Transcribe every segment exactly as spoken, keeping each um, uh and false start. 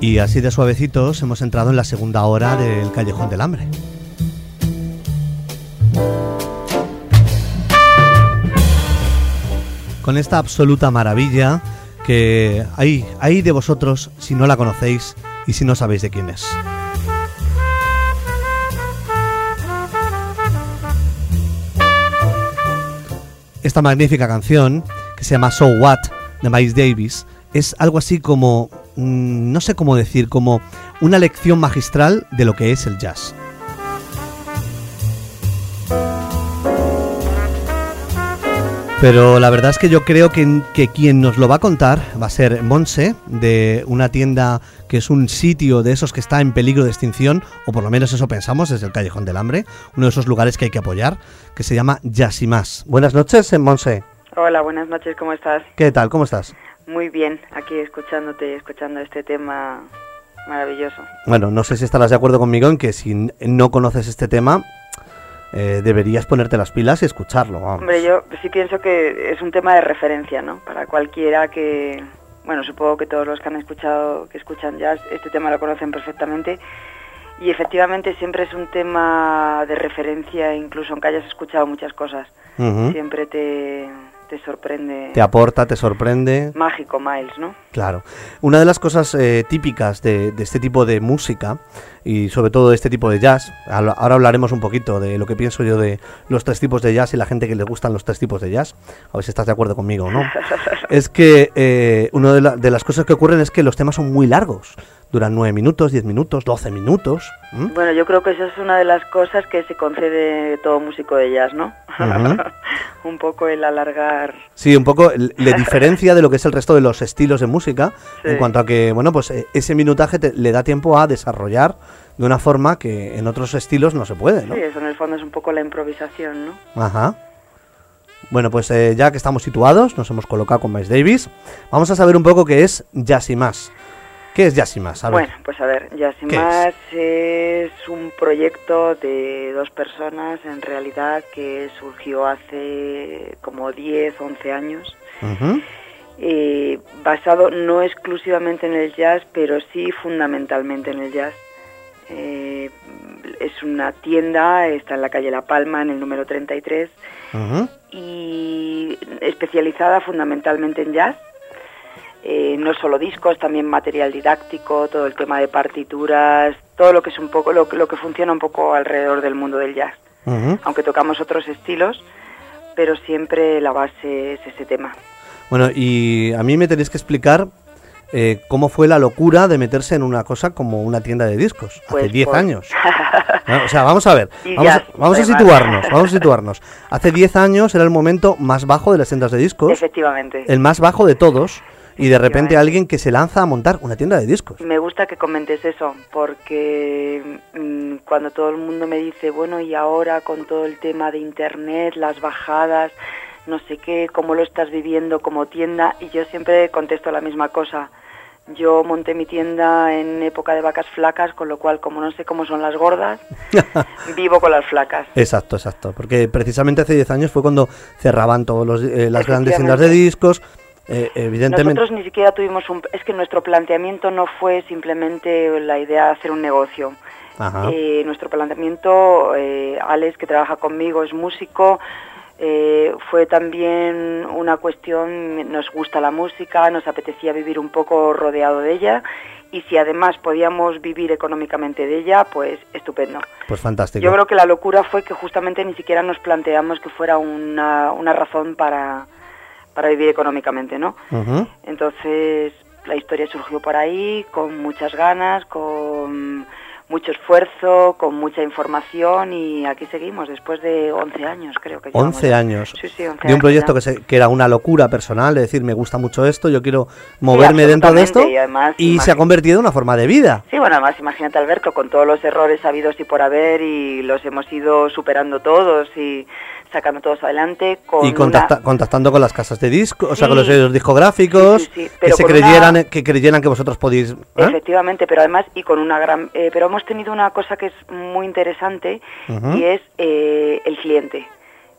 Y así de suavecitos hemos entrado en la segunda hora del Callejón del Hambre. Con esta absoluta maravilla que hay, hay de vosotros si no la conocéis y si no sabéis de quién es. Esta magnífica canción, que se llama So What, de Miles Davis, es algo así como, mmm, no sé cómo decir, como una lección magistral de lo que es el jazz. Pero la verdad es que yo creo que, que quien nos lo va a contar va a ser Montse, de una tienda que es un sitio de esos que está en peligro de extinción, o por lo menos eso pensamos, desde el Callejón del Hambre, uno de esos lugares que hay que apoyar, que se llama Jazz y Más. Buenas noches, Montse. Hola, buenas noches, ¿cómo estás? ¿Qué tal? ¿Cómo estás? Muy bien, aquí escuchándote, escuchando este tema maravilloso. Bueno, no sé si estarás de acuerdo conmigo en que si no conoces este tema, eh, deberías ponerte las pilas y escucharlo. Vamos. Hombre, yo sí pienso que es un tema de referencia, ¿no? Para cualquiera que... Bueno, supongo que todos los que han escuchado, que escuchan jazz, este tema lo conocen perfectamente. Y efectivamente siempre es un tema de referencia, incluso aunque hayas escuchado muchas cosas. Uh-huh. Siempre te... te sorprende. Te aporta, te sorprende. Mágico, Miles, ¿no? Claro. Una de las cosas eh, típicas de, de este tipo de música, y sobre todo de este tipo de jazz, ahora hablaremos un poquito de lo que pienso yo de los tres tipos de jazz y la gente que le gustan los tres tipos de jazz, a ver si estás de acuerdo conmigo, ¿no? Es que eh, una de, la, de las cosas que ocurren es que los temas son muy largos. Duran nueve minutos, diez minutos, doce minutos. ¿Mm? Bueno, yo creo que esa es una de las cosas que se concede todo músico de jazz, ¿no? Uh-huh. Un poco el alargar... Sí, un poco le diferencia de lo que es el resto de los estilos de música, sí. En cuanto a que, bueno, pues ese minutaje te, le da tiempo a desarrollar de una forma que en otros estilos no se puede, ¿no? Sí, eso en el fondo es un poco la improvisación, ¿no? Ajá. Bueno, pues eh, ya que estamos situados, nos hemos colocado con Miles Davis, vamos a saber un poco qué es Jazz y Más. ¿Qué es Jazz y Más? A ver. Bueno, pues a ver, Jazz y Más es? es un proyecto de dos personas, en realidad, que surgió hace como diez, once años, uh-huh. eh, basado no exclusivamente en el jazz, pero sí fundamentalmente en el jazz. Eh, es una tienda, está en la calle La Palma, en el número treinta y tres, uh-huh. y especializada fundamentalmente en jazz. Eh, no solo discos, también material didáctico, todo el tema de partituras, todo lo que es un poco, lo, lo que funciona un poco alrededor del mundo del jazz. Uh-huh. Aunque tocamos otros estilos, pero siempre la base es ese tema. Bueno, y a mí me tenéis que explicar eh, cómo fue la locura de meterse en una cosa como una tienda de discos, pues hace diez pues... años. ¿No? O sea, vamos a ver, vamos, jazz, a, vamos a situarnos, vamos a situarnos. Hace diez años era el momento más bajo de las tiendas de discos. Efectivamente. El más bajo de todos. Y de repente alguien que se lanza a montar una tienda de discos. Me gusta que comentes eso, porque mmm, cuando todo el mundo me dice, bueno, y ahora con todo el tema de internet, las bajadas, no sé qué, cómo lo estás viviendo como tienda, y yo siempre contesto la misma cosa. Yo monté mi tienda en época de vacas flacas, con lo cual, como no sé cómo son las gordas, vivo con las flacas. Exacto, exacto, porque precisamente hace diez años fue cuando cerraban todas eh, las grandes tiendas de discos. Eh, evidentemente. Nosotros ni siquiera tuvimos un... Es que nuestro planteamiento no fue simplemente la idea de hacer un negocio. Eh, nuestro planteamiento, eh, Alex, que trabaja conmigo, es músico, eh, fue también una cuestión, nos gusta la música, nos apetecía vivir un poco rodeado de ella, y si además podíamos vivir económicamente de ella, pues estupendo. Pues fantástico. Yo creo que la locura fue que justamente ni siquiera nos planteamos que fuera una, una razón para... para vivir económicamente, ¿no? Uh-huh. Entonces, la historia surgió por ahí, con muchas ganas, con mucho esfuerzo, con mucha información, y aquí seguimos, después de once años, creo que llevamos. once años. Sí, sí, once de un proyecto que, se, que era una locura personal, es decir, me gusta mucho esto, yo quiero moverme sí, dentro de esto, y, además, y imag... se ha convertido en una forma de vida. Sí, bueno, además, imagínate, Alberto, con todos los errores habidos y por haber, y los hemos ido superando todos, y sacando todos adelante. Con y contacta, una... contactando con las casas de disco, o sí, sea, con los sellos discográficos, sí, sí, sí, que se creyeran, una... que creyeran que vosotros podéis... ¿eh? Efectivamente, pero además, y con una gran... Eh, pero hemos tenido una cosa que es muy interesante, uh-huh. y es eh, el cliente.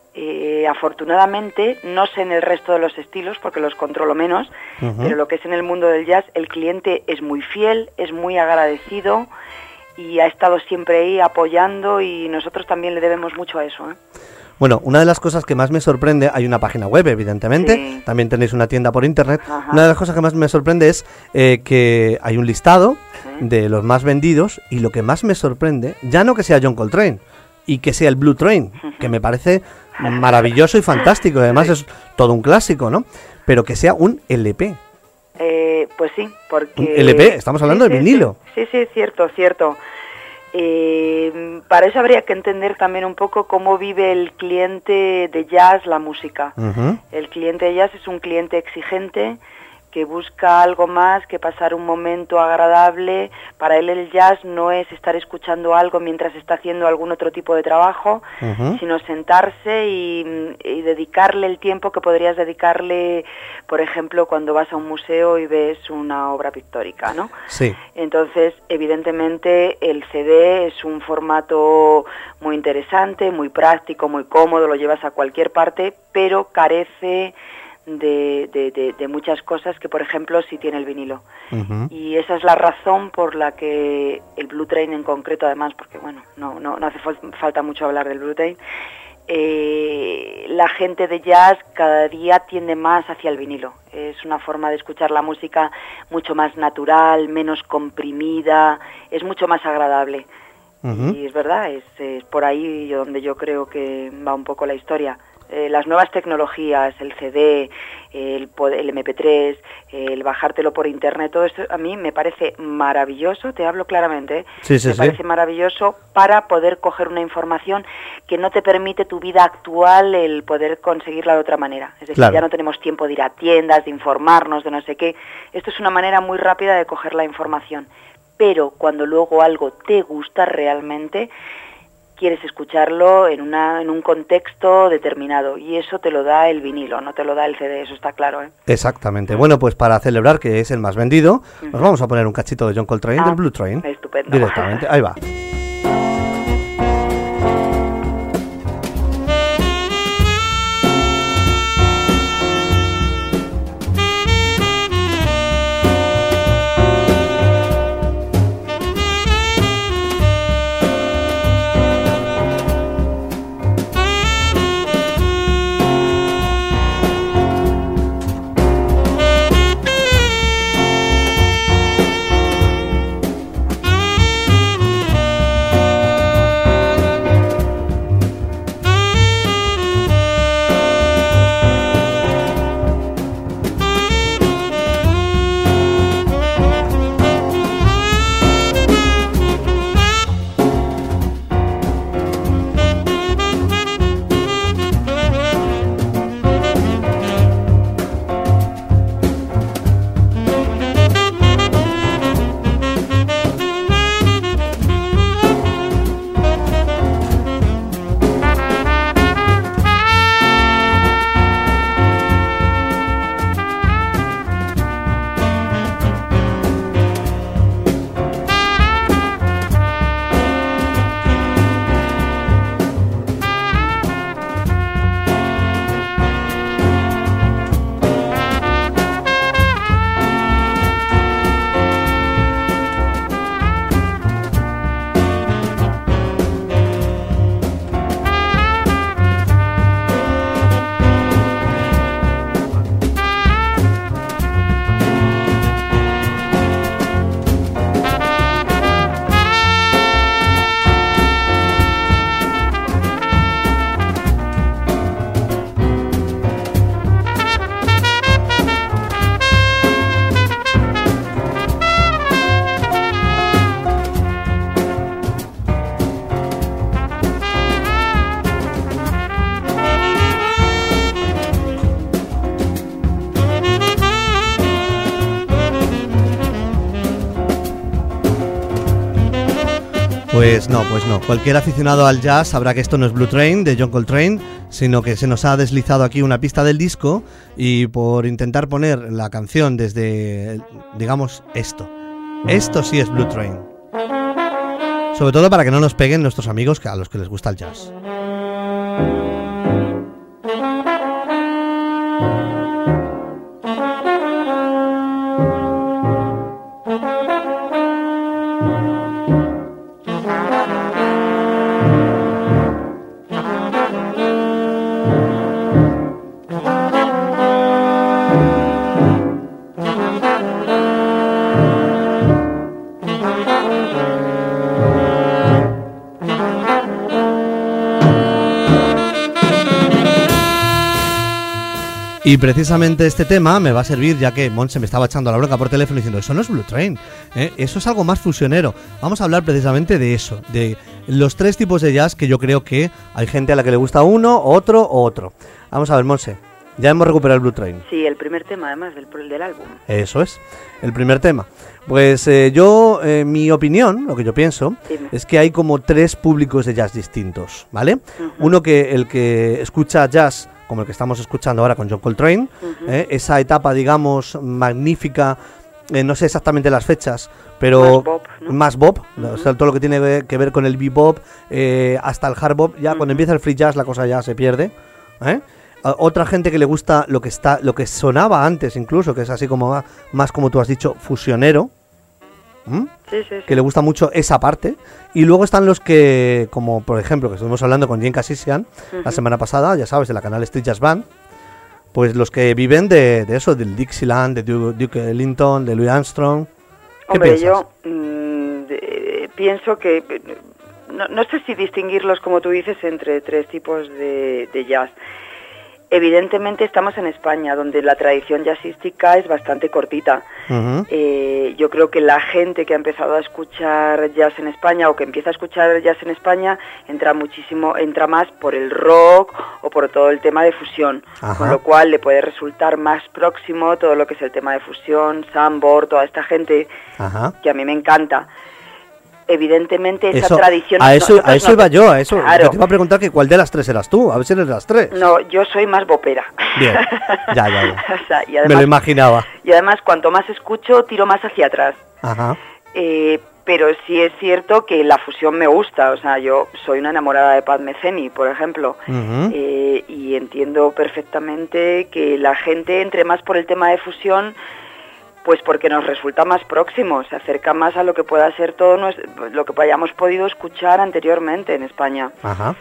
Eh, afortunadamente, no sé en el resto de los estilos, porque los controlo menos, uh-huh. pero lo que es en el mundo del jazz, el cliente es muy fiel, es muy agradecido y ha estado siempre ahí apoyando, y nosotros también le debemos mucho a eso, ¿eh? Bueno, una de las cosas que más me sorprende, hay una página web, evidentemente, sí. también tenéis una tienda por internet. Ajá. Una de las cosas que más me sorprende es eh, que hay un listado sí. de los más vendidos, y lo que más me sorprende, ya no que sea John Coltrane y que sea el Blue Train, que me parece maravilloso y fantástico, además sí. es todo un clásico, ¿no? Pero que sea un L P. Eh, pues sí, porque... ¿Un L P? Estamos hablando sí, de sí, vinilo. Sí, sí, cierto, cierto. Eh, para eso habría que entender también un poco cómo vive el cliente de jazz la música. Uh-huh. El cliente de jazz es un cliente exigente que busca algo más que pasar un momento agradable. Para él el jazz no es estar escuchando algo mientras está haciendo algún otro tipo de trabajo, uh-huh. sino sentarse y, y dedicarle el tiempo que podrías dedicarle, por ejemplo, cuando vas a un museo y ves una obra pictórica, ¿no? Sí. Entonces, evidentemente, el C D es un formato muy interesante, muy práctico, muy cómodo, lo llevas a cualquier parte, pero carece De, de, de, de muchas cosas que, por ejemplo, sí tiene el vinilo. Uh-huh. Y esa es la razón por la que el Blue Train en concreto, además, porque bueno, no, no, no hace falta mucho hablar del Blue Train, eh, la gente de jazz cada día tiende más hacia el vinilo. Es una forma de escuchar la música mucho más natural, menos comprimida, es mucho más agradable. Uh-huh. Y es verdad, es, es por ahí donde yo creo que va un poco la historia. Eh, las nuevas tecnologías, el C D, el, el eme pe tres, el bajártelo por internet, todo esto a mí me parece maravilloso, te hablo claramente, ¿eh? sí, sí, me sí. parece maravilloso para poder coger una información que no te permite tu vida actual el poder conseguirla de otra manera. Es decir, claro. ya no tenemos tiempo de ir a tiendas, de informarnos, de no sé qué. Esto es una manera muy rápida de coger la información. Pero cuando luego algo te gusta realmente, quieres escucharlo en una en un contexto determinado, y eso te lo da el vinilo, no te lo da el C D, eso está claro, ¿eh? Exactamente. Uh-huh. Bueno, pues para celebrar que es el más vendido, uh-huh. nos vamos a poner un cachito de John Coltrane, ah, del Blue Train. Estupendo. Directamente, ahí va. Pues no, pues no. Cualquier aficionado al jazz sabrá que esto no es Blue Train de John Coltrane, sino que se nos ha deslizado aquí una pista del disco, y por intentar poner la canción desde, digamos, esto. Esto sí es Blue Train. Sobre todo para que no nos peguen nuestros amigos a los que les gusta el jazz. Y precisamente este tema me va a servir, ya que Montse me estaba echando la bronca por teléfono diciendo, eso no es Blue Train, ¿eh? Eso es algo más fusionero. Vamos a hablar precisamente de eso, de los tres tipos de jazz que yo creo que hay gente a la que le gusta uno, otro o otro. Vamos a ver, Montse, ya hemos recuperado el Blue Train. Sí, el primer tema además del, del álbum. Eso es, el primer tema. Pues eh, yo, eh, mi opinión, lo que yo pienso, Dime. es que hay como tres públicos de jazz distintos, ¿vale? Uh-huh. Uno que el que escucha jazz, como el que estamos escuchando ahora con John Coltrane, uh-huh. eh, esa etapa, digamos, magnífica, eh, no sé exactamente las fechas, pero más bop, ¿no? más bop uh-huh. o sea, todo lo que tiene que ver con el bebop, eh, hasta el hard bop, ya uh-huh. cuando empieza el free jazz la cosa ya se pierde, ¿eh? Uh, otra gente que le gusta lo que está, lo que sonaba antes incluso, que es así como más, más como tú has dicho, fusionero, ¿Mm? sí, sí, sí. que le gusta mucho esa parte. Y luego están los que, como por ejemplo, que estuvimos hablando con Jane Cassisian uh-huh. la semana pasada, ya sabes, de la canal Street Jazz Band, pues los que viven de, de eso, del Dixieland, de Duke, Duke Ellington, de Louis Armstrong. ¿Qué Hombre, piensas? yo mmm, de, pienso que, no, no sé si distinguirlos, como tú dices, entre tres tipos de, de jazz. Evidentemente estamos en España, donde la tradición jazzística es bastante cortita. Uh-huh. Eh, yo creo que la gente que ha empezado a escuchar jazz en España o que empieza a escuchar jazz en España entra muchísimo, entra más por el rock o por todo el tema de fusión, uh-huh. con lo cual le puede resultar más próximo todo lo que es el tema de fusión, Sambor, toda esta gente uh-huh. que a mí me encanta. Evidentemente esa eso, tradición... A eso, a eso no, iba yo, a eso. Claro. Yo te iba a preguntar que cuál de las tres eras tú, a ver si eres de las tres. No, yo soy más bopera. Bien, ya, ya, ya. O sea, y además, me lo imaginaba. Y además, cuanto más escucho, tiro más hacia atrás. Ajá. Eh, pero sí es cierto que la fusión me gusta, o sea, yo soy una enamorada de Pat Metheny, por ejemplo, uh-huh. eh, y entiendo perfectamente que la gente entre más por el tema de fusión... Pues porque nos resulta más próximo, se acerca más a lo que pueda ser todo nuestro, lo que hayamos podido escuchar anteriormente en España. Ajá.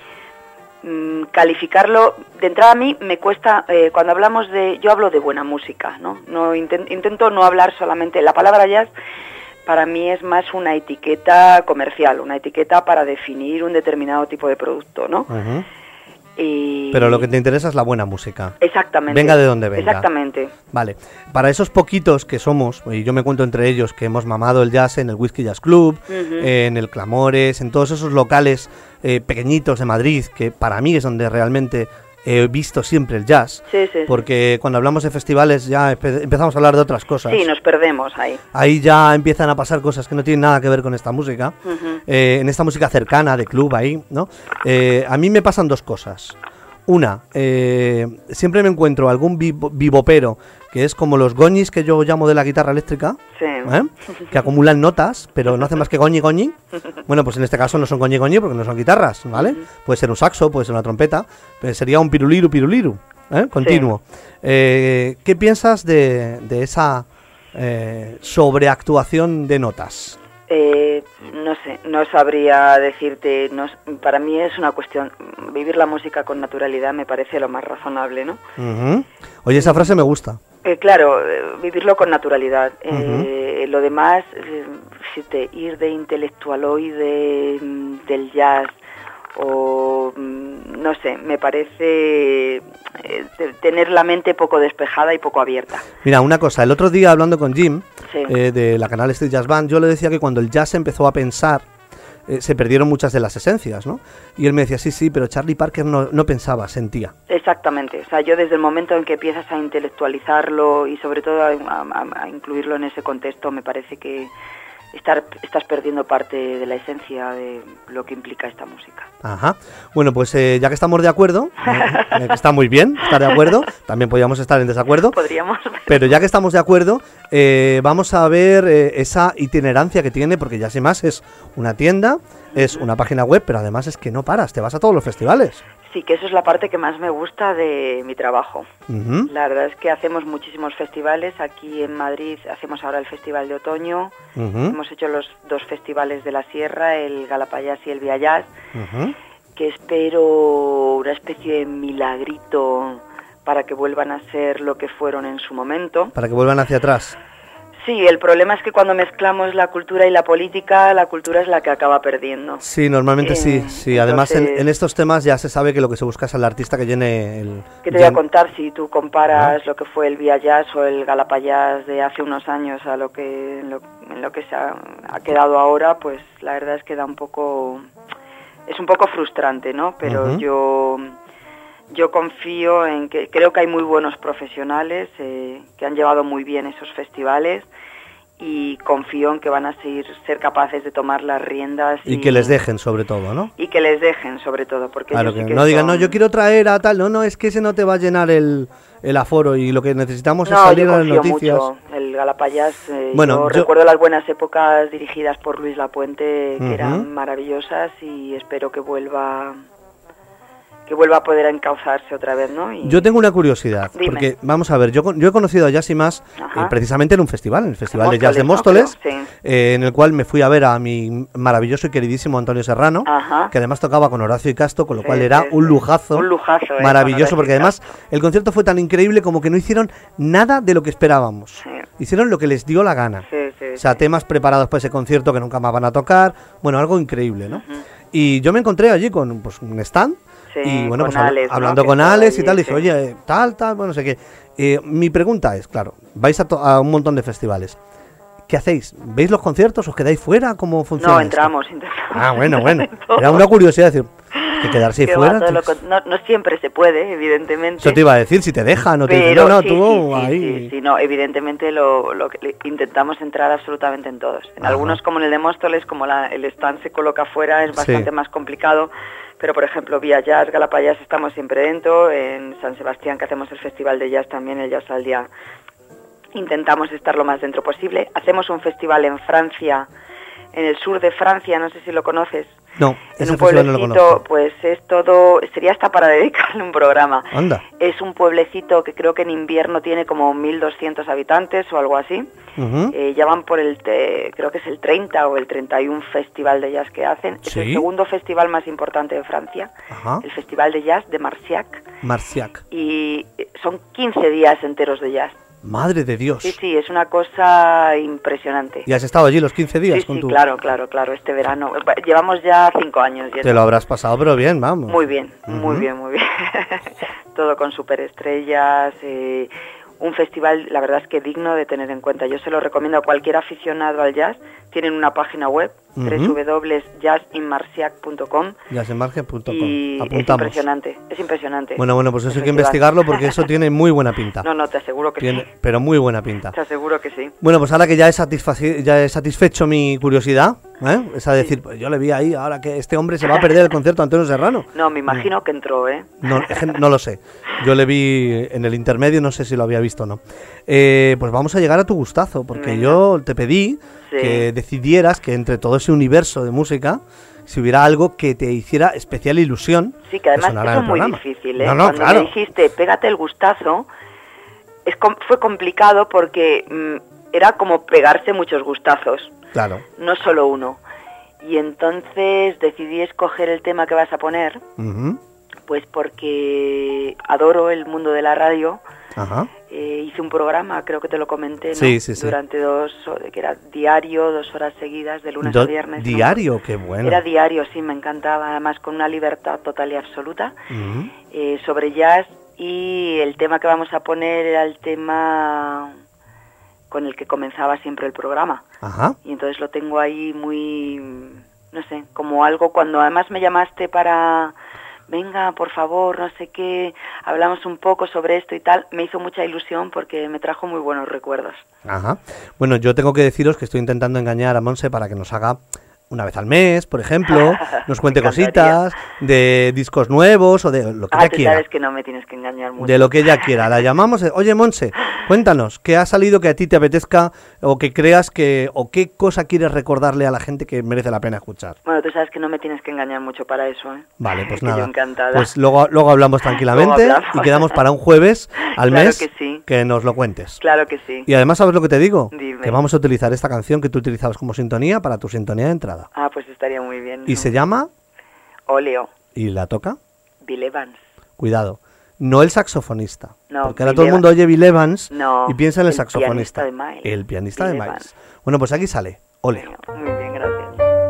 Mm, calificarlo, de entrada a mí me cuesta, eh, cuando hablamos de, yo hablo de buena música, ¿no? no intent, intento no hablar solamente, la palabra jazz para mí es más una etiqueta comercial, una etiqueta para definir un determinado tipo de producto, ¿no? Uh-huh. Y... Pero lo que te interesa es la buena música. Exactamente. Venga de donde venga. Exactamente. Vale. Para esos poquitos que somos, y yo me cuento entre ellos, que hemos mamado el jazz en el Whisky Jazz Club, uh-huh. eh, en el Clamores, en todos esos locales eh, pequeñitos de Madrid, que para mí es donde realmente he visto siempre el jazz. Sí, sí, porque sí. Cuando hablamos de festivales ya empe- empezamos a hablar de otras cosas. Sí, nos perdemos ahí. Ahí ya empiezan a pasar cosas que no tienen nada que ver con esta música. Uh-huh. Eh, en esta música cercana, de club ahí, ¿no? Eh, a mí me pasan dos cosas. Una, eh, siempre me encuentro algún vivo, vivopero, que es como los goñis que yo llamo de la guitarra eléctrica, sí. ¿eh? que acumulan notas, pero no hacen más que goñi goñi. Bueno, pues en este caso no son goñi goñi porque no son guitarras, ¿vale? Uh-huh. Puede ser un saxo, puede ser una trompeta, pero sería un piruliru piruliru, ¿eh? Continuo. Sí. Eh, ¿Qué piensas de, de esa eh, sobreactuación de notas? Eh, no sé, no sabría decirte, no, para mí es una cuestión, vivir la música con naturalidad me parece lo más razonable, ¿no? Uh-huh. Oye, esa frase me gusta. Eh, claro, eh, vivirlo con naturalidad. Uh-huh. Eh, lo demás, eh, fíjate, ir de intelectualoide del jazz o no sé, me parece eh, tener la mente poco despejada y poco abierta. Mira, una cosa, el otro día hablando con Jim, sí. eh, de la canal Street Jazz Band, yo le decía que cuando el jazz empezó a pensar, eh, se perdieron muchas de las esencias, ¿no? Y él me decía, sí, sí, pero Charlie Parker no, no pensaba, sentía. Exactamente, o sea, yo desde el momento en que empiezas a intelectualizarlo y sobre todo a, a, a incluirlo en ese contexto, me parece que Estar, estás perdiendo parte de la esencia de lo que implica esta música. Ajá. Bueno, pues eh, ya que estamos de acuerdo, eh, que está muy bien estar de acuerdo, también podríamos estar en desacuerdo. Podríamos. Pero, pero ya que estamos de acuerdo, eh, vamos a ver eh, esa itinerancia que tiene, porque ya sin más es una tienda, es una página web, pero además es que no paras, te vas a todos los festivales. Sí, que eso es la parte que más me gusta de mi trabajo. Uh-huh. La verdad es que hacemos muchísimos festivales. Aquí en Madrid hacemos ahora el Festival de Otoño. Uh-huh. Hemos hecho los dos festivales de la Sierra, el Galapayás y el Viayás, uh-huh. que espero una especie de milagrito para que vuelvan a ser lo que fueron en su momento. Para que vuelvan hacia atrás. Sí, el problema es que cuando mezclamos la cultura y la política, la cultura es la que acaba perdiendo. Sí, normalmente eh, sí, sí. Además, entonces, en, en estos temas ya se sabe que lo que se busca es al artista que llene el... ¿Qué te voy a contar? Si tú comparas ¿no? lo que fue el Via Jazz o el Galapayás de hace unos años a lo que en lo, en lo que se ha, ha quedado ahora, pues la verdad es que da un poco... Es un poco frustrante, ¿no? Pero uh-huh. yo... Yo confío en que creo que hay muy buenos profesionales eh, que han llevado muy bien esos festivales y confío en que van a seguir ser capaces de tomar las riendas y, y que les dejen sobre todo, ¿no? Y que les dejen sobre todo, porque claro que, sí que no son... digan no yo quiero traer a tal, no no es que ese no te va a llenar el, el aforo y lo que necesitamos no, es salir yo a las noticias. Mucho. El Galapayás, eh, bueno, yo, yo recuerdo las buenas épocas dirigidas por Luis Lapuente que uh-huh. eran maravillosas y espero que vuelva. que vuelva a poder encauzarse otra vez, ¿no? Y... Yo tengo una curiosidad, Dime. porque, vamos a ver, yo, yo he conocido a Jazz y Más eh, precisamente en un festival, en el Festival Móstoles, de Jazz de Móstoles, ¿no? Sí. eh, en el cual me fui a ver a mi maravilloso y queridísimo Antonio Serrano, Ajá. que además tocaba con Horacio y Castro, con lo sí, cual era sí, un lujazo, un lujazo eh, maravilloso, porque además el concierto fue tan increíble como que no hicieron nada de lo que esperábamos, sí. hicieron lo que les dio la gana, sí, sí, o sea, sí. temas preparados para ese concierto que nunca más van a tocar, bueno, algo increíble, ¿no? Uh-huh. Y yo me encontré allí con pues, un stand, sí, y bueno, pues Alex, hablando ¿no? con Alex allí, y tal, sí. dije, oye, tal, tal, bueno, no sé qué. Eh, mi pregunta es, claro, vais a, to- a un montón de festivales. ¿Qué hacéis? ¿Veis los conciertos? ¿Os quedáis fuera? ¿Cómo funciona? No, entramos, esto? intentamos. Ah, bueno, bueno. Era una curiosidad decir, que quedarse que fuera. Va, lo, no, no siempre se puede, evidentemente. Eso te iba a decir, si te dejan o te Pero, dicen, no, no, sí, tú sí, ahí. Sí, sí, sí, no, evidentemente lo, lo que intentamos entrar absolutamente en todos. En Ajá. algunos, como en el de Móstoles, como la, el stand se coloca fuera, es bastante sí. más complicado. Pero, por ejemplo, Via Jazz, Galapayás, estamos siempre dentro. En San Sebastián, que hacemos el Festival de Jazz también, el Jazz al Día, intentamos estar lo más dentro posible. Hacemos un festival en Francia, en el sur de Francia, no sé si lo conoces. No, ese en un festival pueblecito, no lo conozco. Pues es todo, sería hasta para dedicarle un programa. Anda. Es un pueblecito que creo que en invierno tiene como mil doscientos habitantes o algo así. Uh-huh. Eh, ya van por el, te, creo que es el treinta o el treinta y uno festival de jazz que hacen. ¿Sí? Es el segundo festival más importante de Francia. Ajá. El Festival de Jazz de Marciac. Marciac. Y son quince días enteros de jazz. Madre de Dios. Sí, sí, es una cosa impresionante. ¿Y has estado allí los quince días sí, con sí, tu...? claro, claro, claro, este verano. Llevamos ya cinco años. Te lo habrás pasado, pero bien, vamos. Muy bien, uh-huh. muy bien, muy bien. Todo con superestrellas, eh, un festival, la verdad es que digno de tener en cuenta. Yo se lo recomiendo a cualquier aficionado al jazz. Tienen una página web, uh-huh. doble u doble u doble u punto jazz in marciac punto com. jazz in marciac punto com. Y Apuntamos. es impresionante, es impresionante. Bueno, bueno, pues eso hay que investigarlo porque eso tiene muy buena pinta. No, no, te aseguro que tiene, sí. Pero muy buena pinta. Te aseguro que sí. Bueno, pues ahora que ya he, satisfaci- ya he satisfecho mi curiosidad, ¿eh? Esa de sí. decir, pues yo le vi ahí, ahora que este hombre se va a perder el concierto de Antonio Serrano. No, me imagino no. que entró, ¿eh? No, no lo sé. Yo le vi en el intermedio, no sé si lo había visto o no. Eh, pues vamos a llegar a tu gustazo, porque Venga. yo te pedí sí. que decidieras que entre todo ese universo de música, si hubiera algo que te hiciera especial ilusión. Sí, que además eso es muy difícil, ¿eh? No, no, Cuando claro. me dijiste, pégate el gustazo, es com- fue complicado porque mmm, era como pegarse muchos gustazos. Claro. No solo uno. Y entonces decidí escoger el tema que vas a poner, uh-huh. pues porque adoro el mundo de la radio. Ajá. Eh, hice un programa, creo que te lo comenté, ¿no? Sí, sí, sí. Durante dos, que era diario, dos horas seguidas, de lunes Do- a viernes. ¿Diario? ¿no? Qué bueno. Era diario, sí, me encantaba, además con una libertad total y absoluta, uh-huh. eh, sobre jazz, y el tema que vamos a poner era el tema con el que comenzaba siempre el programa. Ajá. Y entonces lo tengo ahí muy, no sé, como algo, cuando además me llamaste para... venga, por favor, no sé qué, hablamos un poco sobre esto y tal, me hizo mucha ilusión porque me trajo muy buenos recuerdos. Ajá. Bueno, yo tengo que deciros que estoy intentando engañar a Monse para que nos haga una vez al mes, por ejemplo, nos cuente cositas de discos nuevos o de lo que ah, ella tú quiera. Sabes que no me tienes que engañar mucho. De lo que ella quiera. La llamamos, oye Monse, cuéntanos, ¿qué ha salido que a ti te apetezca o que creas que, o qué cosa quieres recordarle a la gente que merece la pena escuchar? Bueno, tú sabes que no me tienes que engañar mucho para eso, ¿eh? Vale, pues que nada. Yo encantada. Pues luego, luego hablamos tranquilamente luego hablamos. y quedamos para un jueves al claro mes que, sí. que nos lo cuentes. Claro que sí. Y además, ¿sabes lo que te digo? Dime. Que vamos a utilizar esta canción que tú utilizabas como sintonía para tu sintonía de entrada. Ah, pues estaría muy bien. ¿Y ¿no? se llama? Oleo. ¿Y la toca? Bill Evans. Cuidado. no el saxofonista. No, porque ahora Bill todo el mundo Evans. oye Bill Evans No, y piensa en el, el saxofonista. pianista de Miles. El pianista Bill de Evans. Miles. Bueno, pues aquí sale. Ole. Muy bien, gracias.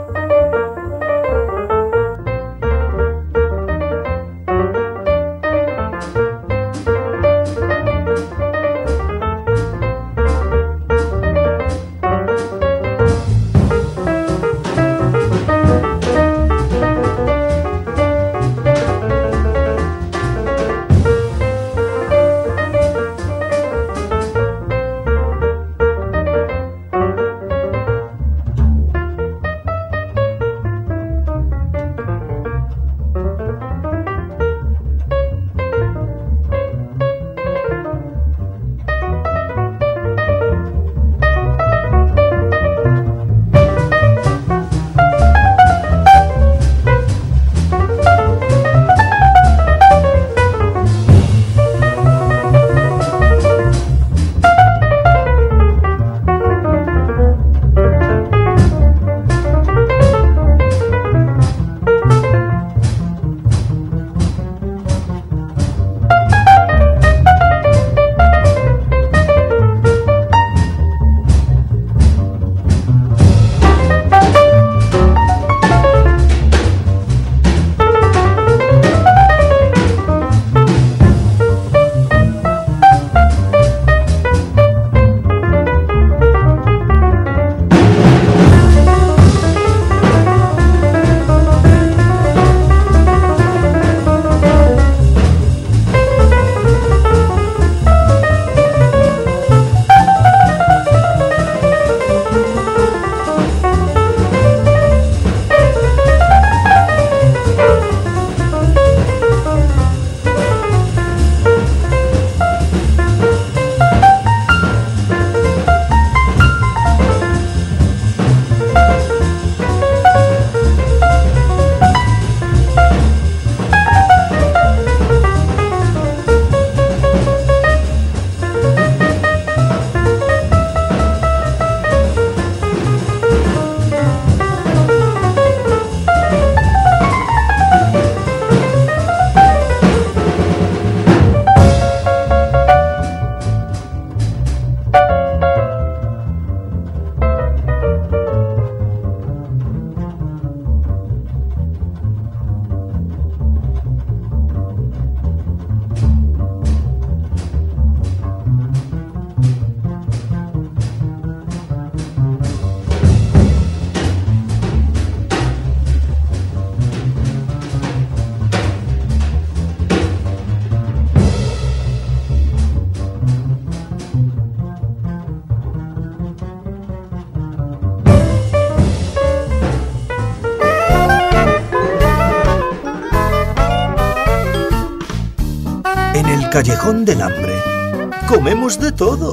Callejón del Hambre. Comemos de todo.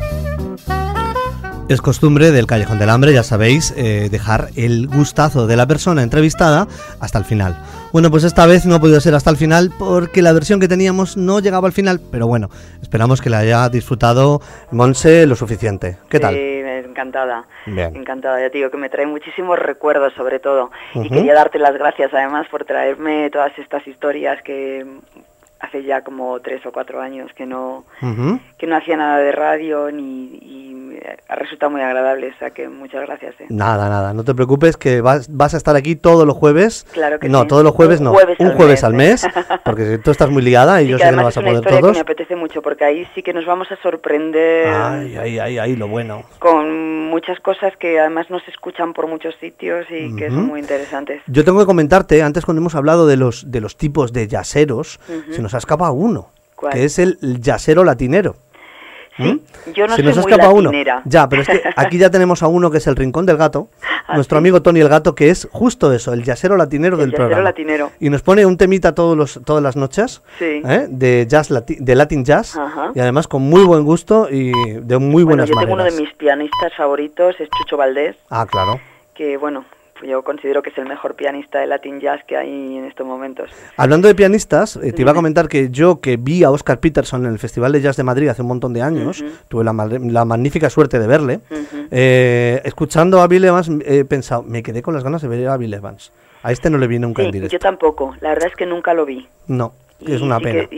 Es costumbre del Callejón del Hambre, ya sabéis, eh, dejar el gustazo de la persona entrevistada hasta el final. Bueno, pues esta vez no ha podido ser hasta el final porque la versión que teníamos no llegaba al final, pero bueno, esperamos que la haya disfrutado Montse lo suficiente. ¿Qué tal? Sí, encantada. Bien. Encantada, ya te digo que me trae muchísimos recuerdos sobre todo. Uh-huh. Y quería darte las gracias además por traerme todas estas historias que hace ya como tres o cuatro años que no uh-huh. que no hacía nada de radio ni y ha resultado muy agradable, o sea que muchas gracias. ¿eh? Nada, nada, no te preocupes que vas, vas a estar aquí todos los jueves. Claro que no, sí. todos los jueves un no, jueves un al jueves mes, al mes, porque tú estás muy liada y sí, yo que sé que no vas a poder todos. Es una historia todos. que me apetece mucho porque ahí sí que nos vamos a sorprender. Ay, ay, ay, ay, lo bueno. Con muchas cosas que además no se escuchan por muchos sitios y uh-huh. que son muy interesantes. Yo tengo que comentarte, antes cuando hemos hablado de los de los tipos de jazzeros, uh-huh. se nos ha escapado uno. ¿Cuál? Que es el jazzero latinero. Sí, ¿Mm? yo no Se soy nos ha muy escapado latinera. uno. Ya, pero es que aquí ya tenemos a uno que es el Rincón del Gato, ¿Ah, nuestro sí? amigo Tony el Gato, que es justo eso, el jazzero latinero el del jazzero programa. Latinero. Y nos pone un temita todos los, todas las noches sí. ¿eh? de jazz lati de Latin jazz, Ajá. y además con muy buen gusto y de muy bueno, buenas yo maneras. Tengo uno de mis pianistas favoritos, es Chucho Valdés. Ah, claro. Que bueno, yo considero que es el mejor pianista de Latin Jazz que hay en estos momentos. Hablando de pianistas, eh, te iba a comentar que yo que vi a Oscar Peterson en el Festival de Jazz de Madrid hace un montón de años, uh-huh. tuve la, la magnífica suerte de verle, uh-huh. eh, escuchando a Bill Evans he pensado, me quedé con las ganas de ver a Bill Evans. A este no le vi nunca sí, en directo. Yo tampoco, la verdad es que nunca lo vi. No, y, es una y pena. Que, y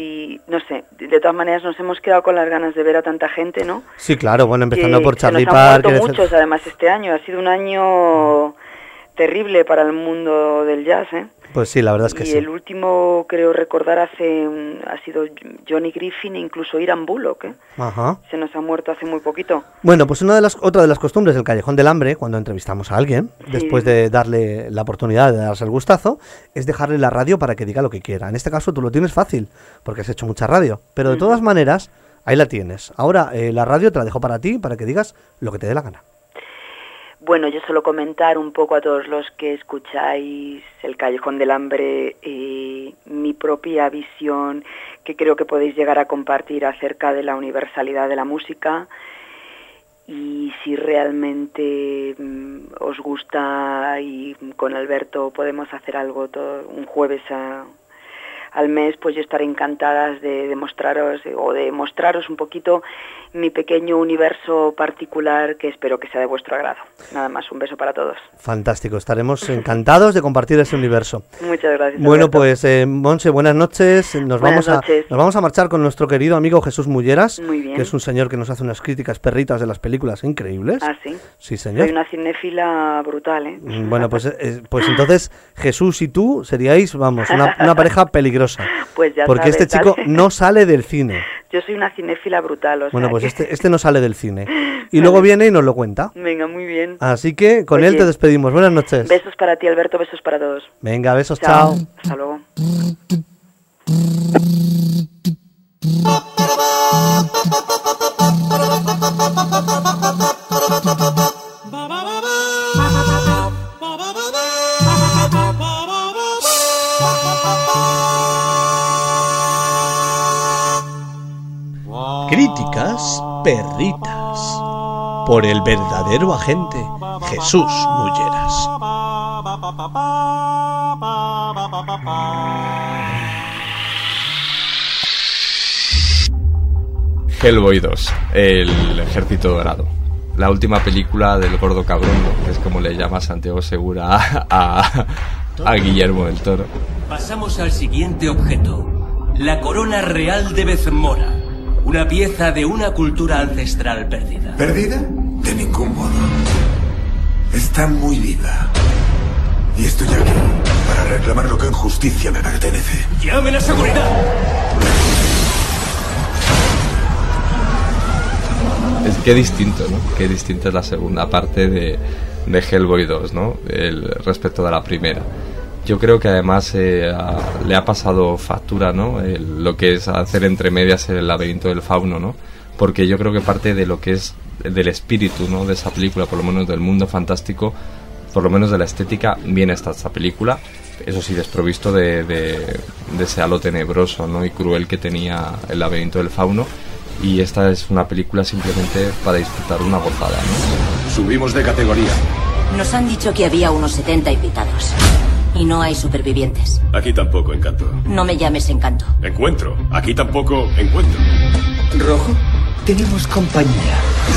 no sé, de todas maneras nos hemos quedado con las ganas de ver a tanta gente, ¿no? Sí, claro, bueno, empezando que por Charlie se nos han Parker. muerto muchos, además, este año. Ha sido un año terrible para el mundo del jazz, ¿eh? Pues sí, la verdad es que y sí. el último, creo recordar, hace un, ha sido Johnny Griffin e incluso Ian Bullock, ¿eh? Ajá. Se nos ha muerto hace muy poquito. Bueno, pues una de las otra de las costumbres del Callejón del Hambre, cuando entrevistamos a alguien, Sí. después de darle la oportunidad de darse el gustazo, es dejarle la radio para que diga lo que quiera. En este caso tú lo tienes fácil, porque has hecho mucha radio. Pero de Ujú. todas maneras, ahí la tienes. Ahora, eh, la radio te la dejo para ti, para que digas lo que te dé la gana. Bueno, yo solo comentar un poco a todos los que escucháis El Callejón del Hambre, eh, mi propia visión, que creo que podéis llegar a compartir acerca de la universalidad de la música, y si realmente mm, os gusta y con Alberto podemos hacer algo todo, un jueves a, al mes, pues yo estaré encantada de demostraros o de mostraros un poquito mi pequeño universo particular, que espero que sea de vuestro agrado. Nada más, un beso para todos. Fantástico, estaremos encantados de compartir ese universo. Muchas gracias. Bueno, Alberto. pues eh, Monse, buenas noches. Nos Buenas vamos a noches. nos vamos a marchar con nuestro querido amigo Jesús Mulleras, Muy bien. que es un señor que nos hace unas críticas perritas de las películas increíbles. Ah, sí. Sí, señor. Soy una cinéfila brutal, ¿eh? Mm, Bueno, pues eh, pues entonces Jesús y tú seríais, vamos, una, una pareja peligrosa. Pues ya Porque sabes, este chico dale. no sale del cine. Yo soy una cinéfila brutal, o Bueno, sea pues que- este, este no sale del cine. Y Vale. luego viene y nos lo cuenta. Venga, muy bien. Así que con Oye, él te despedimos. Buenas noches. Besos para ti, Alberto, besos para todos. Venga, besos, chao. Hasta luego. Críticas perritas. Por el verdadero agente Jesús Mulleras. Hellboy dos, el ejército dorado. La última película del gordo cabrón, que es como le llama Santiago Segura a, a, a Guillermo del Toro. Pasamos al siguiente objeto. La corona real de Bezmora. Una pieza de una cultura ancestral perdida. ¿Perdida? De ningún modo. Está muy viva. Y estoy aquí para reclamar lo que en justicia me pertenece. ¡Llamen a seguridad! Es que distinto, ¿no? Qué distinta es la segunda parte de, de Hellboy dos, ¿no? El, respecto de la primera. Yo creo que además eh, a, le ha pasado factura, ¿no? El, lo que es hacer entre medias el laberinto del fauno, ¿no? Porque yo creo que parte de lo que es del espíritu, ¿no? De esa película, por lo menos del mundo fantástico, por lo menos de la estética, viene hasta esta película. Eso sí, desprovisto de, de, de ese halo tenebroso, ¿no? Y cruel que tenía el laberinto del fauno. Y esta es una película simplemente para disfrutar una gozada, ¿no? Subimos de categoría. Nos han dicho que había unos setenta invitados. Y no hay supervivientes. Aquí tampoco, Encanto. No me llames Encanto. Encuentro. Aquí tampoco encuentro. Rojo, tenemos compañía.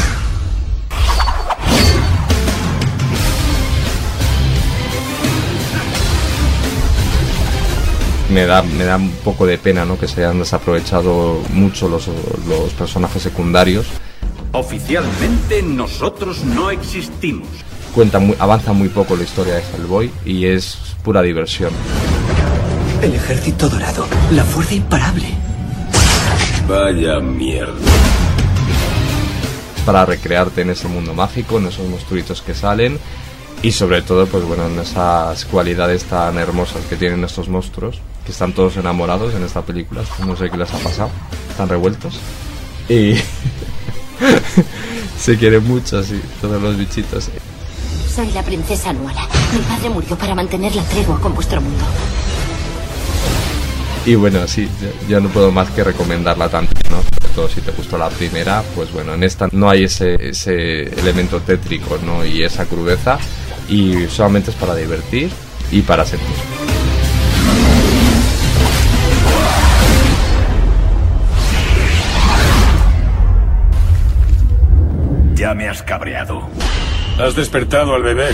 Me da, me da un poco de pena, ¿no? Que se hayan desaprovechado mucho los, los personajes secundarios. Oficialmente nosotros no existimos. Cuenta muy, avanza muy poco la historia de Hellboy y es pura diversión. El ejército dorado, la fuerza imparable. Vaya mierda. Para recrearte en ese mundo mágico, en esos monstruitos que salen y sobre todo, pues bueno, en esas cualidades tan hermosas que tienen estos monstruos, que están todos enamorados en esta película. No sé qué les ha pasado, están revueltos y se quieren mucho, así, todos los bichitos. Soy la princesa Nuala. Mi padre murió para mantener la tregua con vuestro mundo. Y bueno, sí, yo, yo no puedo más que recomendarla tanto, ¿no? Sobre todo si te gustó la primera, pues bueno, en esta no hay ese, ese elemento tétrico, ¿no? Y esa crudeza, y solamente es para divertir y para sentir. Ya me has cabreado. Has despertado al bebé.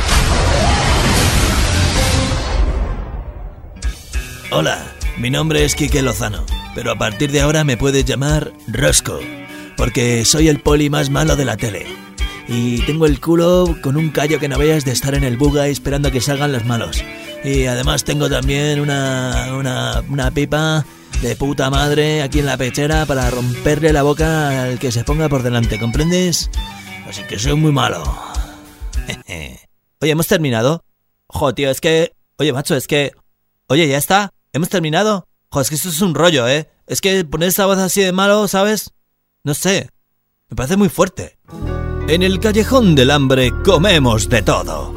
Hola, mi nombre es Quique Lozano. pero a partir de ahora me puedes llamar Rosco, porque soy el poli más malo de la tele. Y tengo el culo con un callo que no veas de estar en el buggy esperando a que salgan los malos. Y además tengo también una, una, una pipa de puta madre aquí en la pechera para romperle la boca al que se ponga por delante, ¿comprendes? Así que soy muy malo. Oye, ¿hemos terminado? Jo, tío, es que... Oye, macho, es que... Oye, ¿ya está? ¿Hemos terminado? Jo, es que esto es un rollo, ¿eh? Es que poner esa voz así de malo, ¿sabes? No sé. Me parece muy fuerte. En el Callejón del Hambre comemos de todo.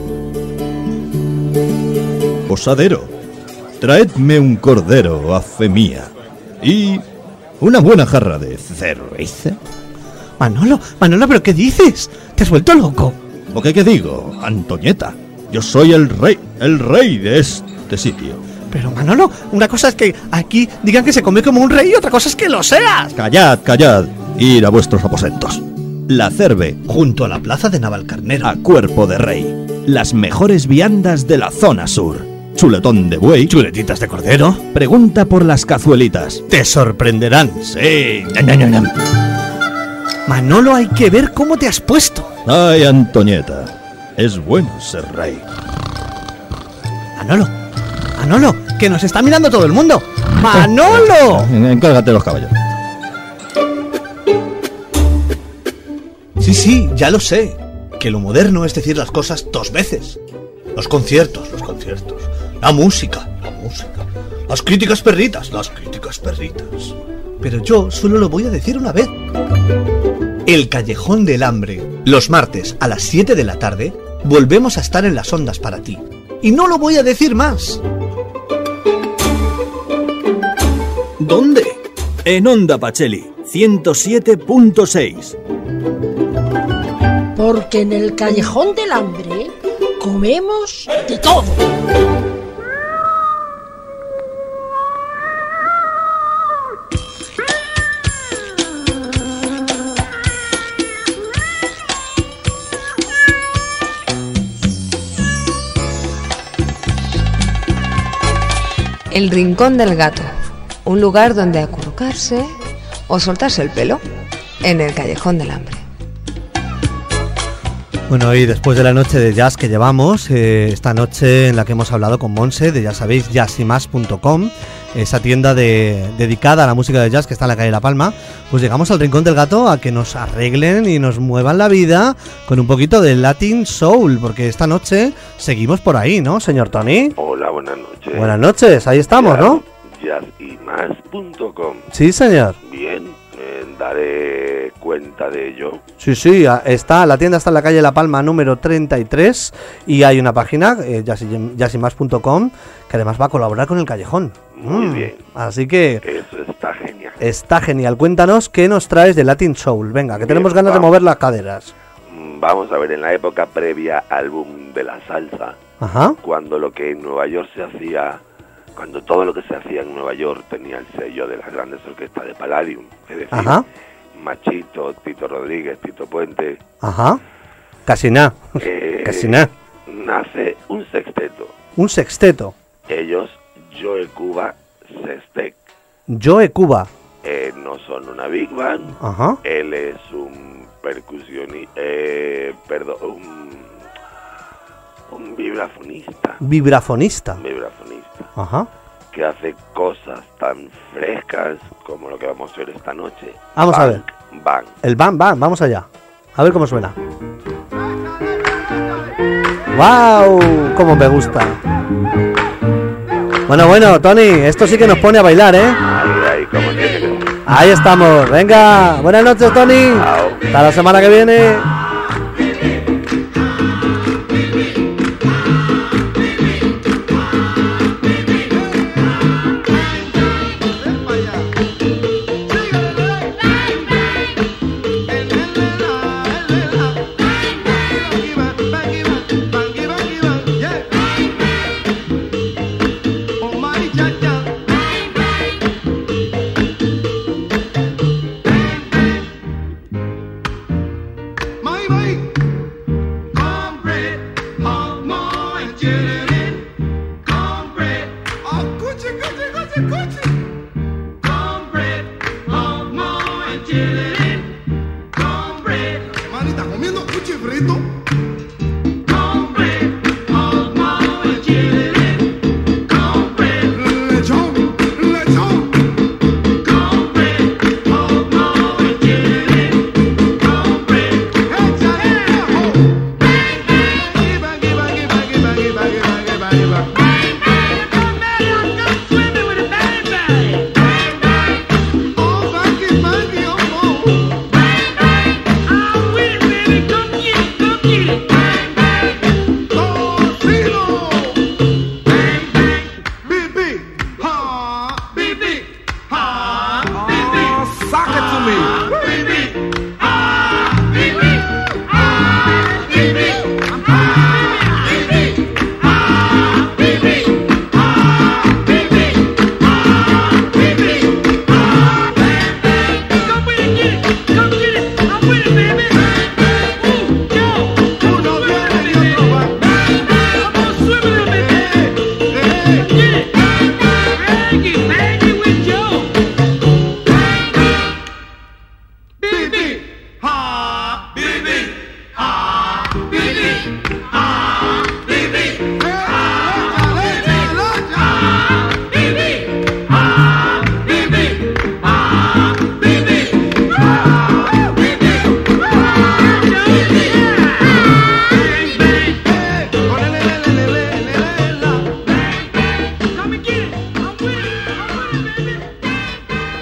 Posadero, traedme un cordero a fe mía y una buena jarra de cerveza. Manolo, Manolo, ¿pero qué dices? ¿Te has vuelto loco? ¿O qué, qué digo, Antoñeta? Yo soy el rey, el rey de este sitio. Pero Manolo, una cosa es que aquí digan que se come como un rey y otra cosa es que lo seas. Callad, callad, ir a vuestros aposentos. La Cerve, junto a la plaza de Navalcarnero, a cuerpo de rey. Las mejores viandas de la zona sur. Chuletón de buey, chuletitas de cordero. Pregunta por las cazuelitas. Te sorprenderán. Sí. Ñam, ñam, ñam. Manolo, hay que ver cómo te has puesto. Ay, Antoñeta, es bueno ser rey. Manolo, Manolo, que nos está mirando todo el mundo. ¡Manolo! Encárgate de los caballos. Sí, sí, ya lo sé. Que lo moderno es decir las cosas dos veces. Los conciertos, los conciertos. La música, la música. Las críticas perritas, las críticas perritas. Pero yo solo lo voy a decir una vez. El Callejón del Hambre. Los martes a las siete de la tarde volvemos a estar en las ondas para ti. Y no lo voy a decir más. ¿Dónde? En Onda Pacheli, ciento siete punto seis. Porque en el Callejón del Hambre comemos de todo. El Rincón del Gato, un lugar donde acurrucarse o soltarse el pelo en el Callejón del Hambre. Bueno, y después de la noche de jazz que llevamos, eh, esta noche en la que hemos hablado con Monse, de ya sabéis, jazz y más punto com, esa tienda de, dedicada a la música de jazz que está en la calle La Palma, pues llegamos al Rincón del Gato a que nos arreglen y nos muevan la vida con un poquito de Latin Soul, porque esta noche seguimos por ahí, ¿no, señor Tony? Hola, buenas noches. Buenas noches, ahí estamos, jazz, ¿no? jazz y más punto com. Sí, señor. Bien, eh, daré cuenta de ello. Sí, sí, está, la tienda está en la calle La Palma número treinta y tres y hay una página, eh, jazz y más punto com, que además va a colaborar con el Callejón. Muy mm, bien. Así que... Eso está genial. Está genial. Cuéntanos qué nos traes de Latin Soul. Venga, que bien, tenemos ganas vamos. de mover las caderas. Vamos a ver, en la época previa al boom de la salsa, Ajá. cuando lo que en Nueva York se hacía... Cuando todo lo que se hacía en Nueva York tenía el sello de las grandes orquestas de Palladium, es decir, Ajá. Machito, Tito Rodríguez, Tito Puente. Ajá. Casi nada. Eh, Casi nada. Nace un sexteto. Un sexteto. Ellos, Joe Cuba, Sextet. Joe Cuba. Eh, no son una big band. Ajá. Él es un percusionista, eh, perdón, un, un vibrafonista. Vibrafonista. Vibrafonista. Ajá. Que hace cosas tan frescas como lo que vamos a ver esta noche. Vamos bang, a ver. Bang. El bam bam, vamos allá. A ver cómo suena. ¡Wow! ¡Cómo me gusta! Bueno, bueno, Tony, esto sí que nos pone a bailar, ¿eh? Ahí, ahí, como tiene que ser. Ahí estamos, venga. Buenas noches, Tony. Chao. Hasta la semana que viene. My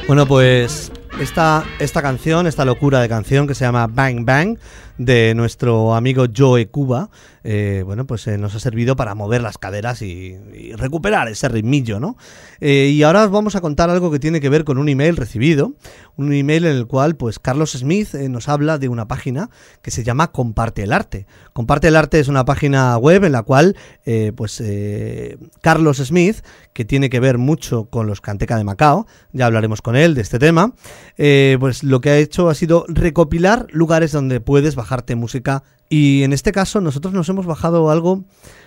Bueno, pues esta, esta canción, esta locura de canción que se llama Bang Bang, de nuestro amigo Joe Cuba, eh, bueno, pues eh, nos ha servido para mover las caderas y, y recuperar ese ritmillo, ¿no? Eh, y ahora os vamos a contar algo que tiene que ver con un email recibido, un email en el cual, pues, Carlos Smith eh, nos habla de una página que se llama Comparte el Arte. Comparte el Arte es una página web en la cual, eh, pues, eh, Carlos Smith, que tiene que ver mucho con los Canteca de Macao, ya hablaremos con él de este tema, eh, pues lo que ha hecho ha sido recopilar lugares donde puedes bajarte música, y en este caso nosotros nos hemos bajado algo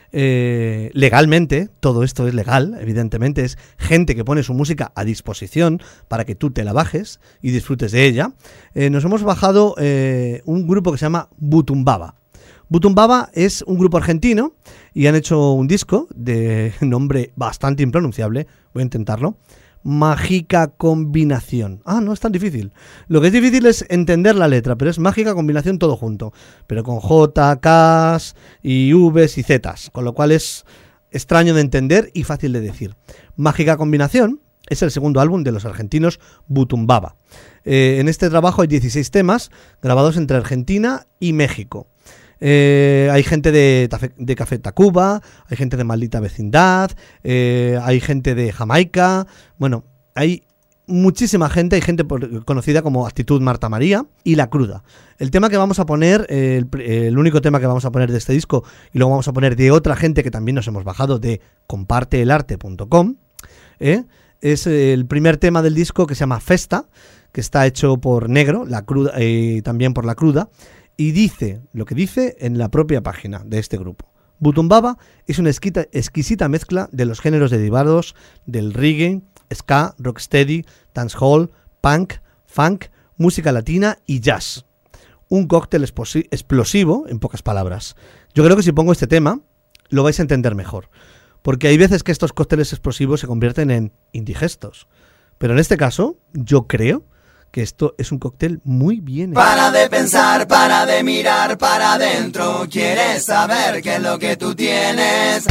eh, legalmente. Todo esto es legal, evidentemente, es gente que pone su música a disposición para que tú te la bajes y disfrutes de ella. Eh, nos hemos bajado eh, un grupo que se llama Butumbaba. Butumbaba es un grupo argentino y han hecho un disco de nombre bastante impronunciable, voy a intentarlo. Mágica Combinación. Ah, no es tan difícil. Lo que es difícil es entender la letra, pero es Mágica Combinación todo junto, pero con J, Ks y Vs y Zs, con lo cual es extraño de entender y fácil de decir. Mágica Combinación es el segundo álbum de los argentinos Butumbaba. Eh, en este trabajo hay dieciséis temas grabados entre Argentina y México. Eh, hay gente de, de Café Tacuba, hay gente de Maldita Vecindad, eh, hay gente de Jamaica, bueno, hay muchísima gente, hay gente por, conocida como Actitud Marta María y La Cruda. El tema que vamos a poner, eh, el, el único tema que vamos a poner de este disco, y luego vamos a poner de otra gente que también nos hemos bajado de comparte el arte punto com, eh, es el primer tema del disco que se llama Festa, que está hecho por Negro, La Cruda, y eh, también por La Cruda. Y dice lo que dice en la propia página de este grupo. Butumbaba es una exquisita, exquisita mezcla de los géneros derivados del reggae, ska, rocksteady, dancehall, punk, funk, música latina y jazz. Un cóctel explosivo, en pocas palabras. Yo creo que si pongo este tema, lo vais a entender mejor. Porque hay veces que estos cócteles explosivos se convierten en indigestos. Pero en este caso, yo creo que esto es un cóctel muy bien hecho. Para de pensar, para de mirar para adentro. ¿Quieres saber qué es lo que tú tienes?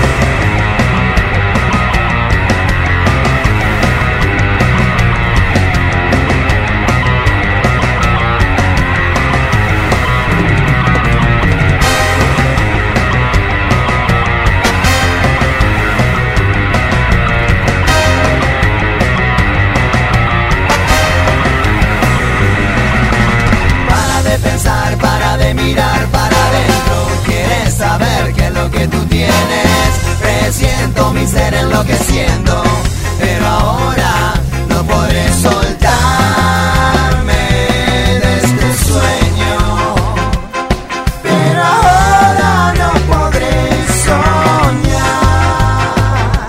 Para de mirar para adentro. ¿Quieres saber qué es lo que tú tienes? Presiento mi ser enloqueciendo, pero ahora no podré soltarme de este sueño. Pero ahora no podré soñar.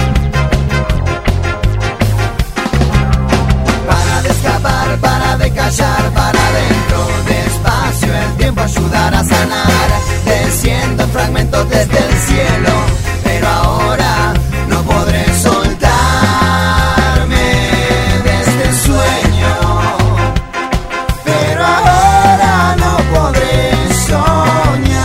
Para de escapar, para de callar, para adentro. El tiempo ayudará a sanar, desciendo en fragmentos desde el cielo, pero ahora no podré soltarme de este sueño, pero ahora no podré soñar.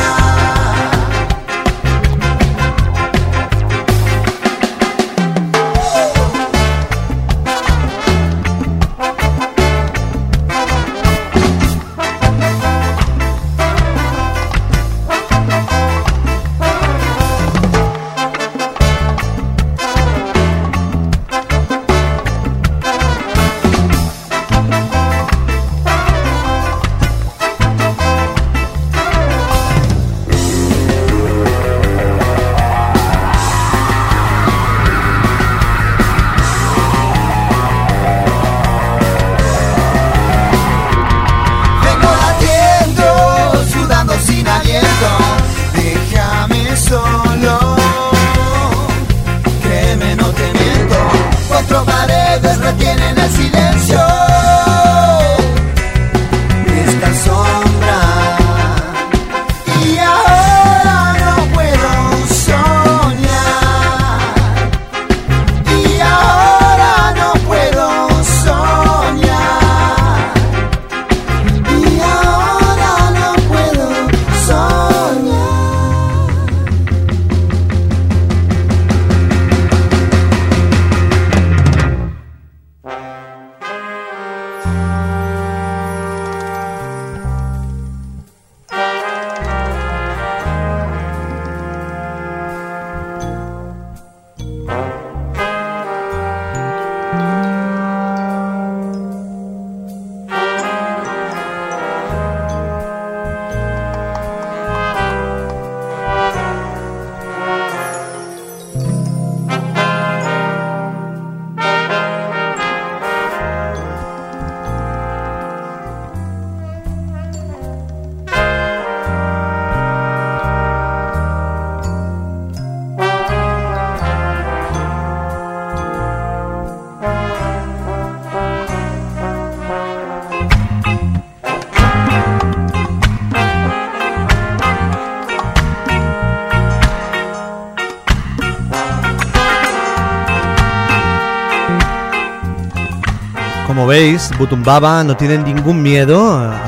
Como veis, Butumbaba no tienen ningún miedo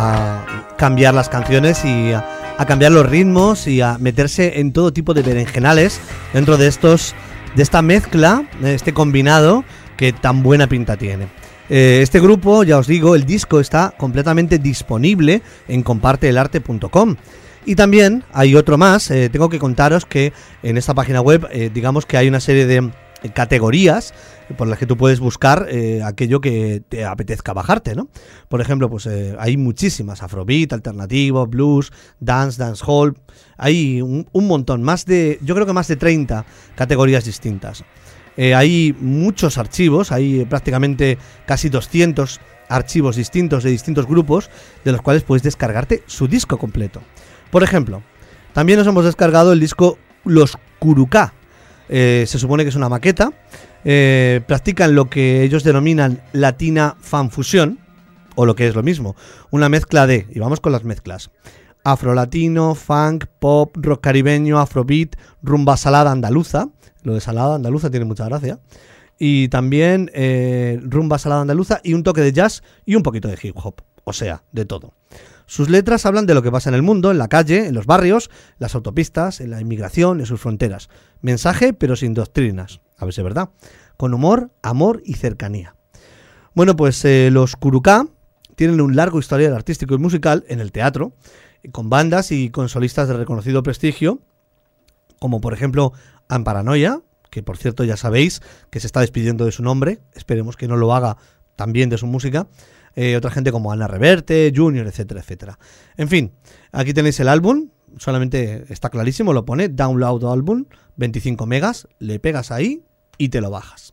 a cambiar las canciones y a, a cambiar los ritmos y a meterse en todo tipo de berenjenales dentro de estos, de esta mezcla, de este combinado que tan buena pinta tiene. Eh, este grupo, ya os digo, el disco está completamente disponible en comparte el arte punto com. Y también hay otro más, eh, tengo que contaros que en esta página web, eh, digamos que hay una serie de categorías por las que tú puedes buscar eh, aquello que te apetezca bajarte, ¿no? Por ejemplo, pues eh, hay muchísimas: afrobeat, alternativo, blues, dance, dancehall. Hay un, un montón, más de, yo creo que más de treinta categorías distintas. Eh, hay muchos archivos, hay prácticamente casi doscientos archivos distintos de distintos grupos, de los cuales puedes descargarte su disco completo. Por ejemplo, también nos hemos descargado el disco Los Curucá. Eh, se supone que es una maqueta. Eh, practican lo que ellos denominan Latina Fanfusión, o lo que es lo mismo, una mezcla de, y vamos con las mezclas: afrolatino, funk, pop, rock caribeño, afrobeat, rumba salada andaluza. Lo de salada andaluza tiene mucha gracia. Y también eh, rumba salada andaluza y un toque de jazz y un poquito de hip hop, o sea, de todo. Sus letras hablan de lo que pasa en el mundo, en la calle, en los barrios, las autopistas, en la inmigración, en sus fronteras. Mensaje, pero sin doctrinas. A ver si es verdad. Con humor, amor y cercanía. Bueno, pues eh, los Curucá tienen un largo historial artístico y musical en el teatro, con bandas y con solistas de reconocido prestigio, como por ejemplo Amparanoia, que por cierto ya sabéis que se está despidiendo de su nombre. Esperemos que no lo haga también de su música. Eh, otra gente como Ana Reverte, Junior, etcétera, etcétera. En fin, aquí tenéis el álbum, solamente está clarísimo, lo pone Download Album, veinticinco megas, le pegas ahí y te lo bajas.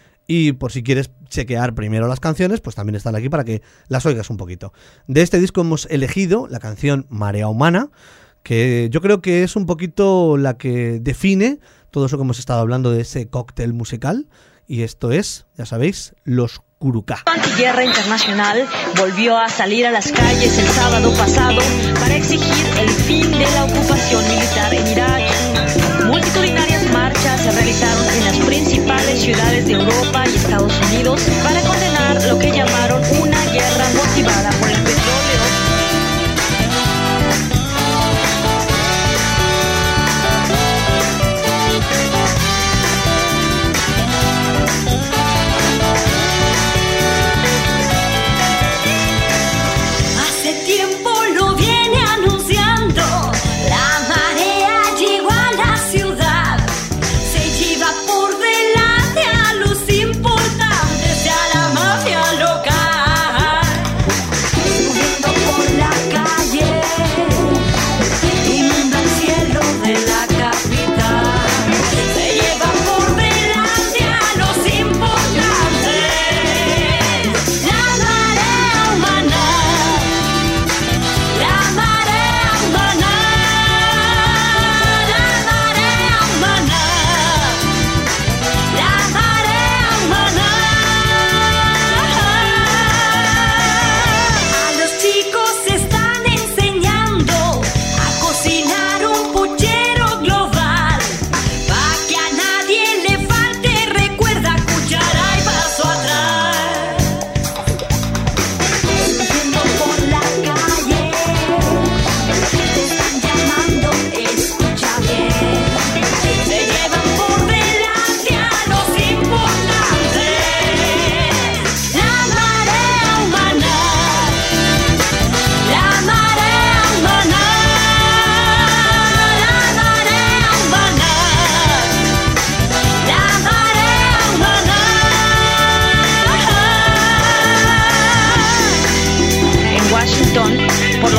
Y por si quieres chequear primero las canciones, pues también están aquí para que las oigas un poquito. De este disco hemos elegido la canción Marea Humana, que yo creo que es un poquito la que define todo eso que hemos estado hablando de ese cóctel musical. Y esto es, ya sabéis, Los Curucá. Antiguerra Internacional volvió a salir a las calles el sábado pasado para exigir el fin de la ocupación militar en Irak. Multitudinarias marchas se realizaron en las principales ciudades de Europa y Estados Unidos para condenar lo que llamaron una guerra motivada por el petróleo. Por delante a los importantes de a la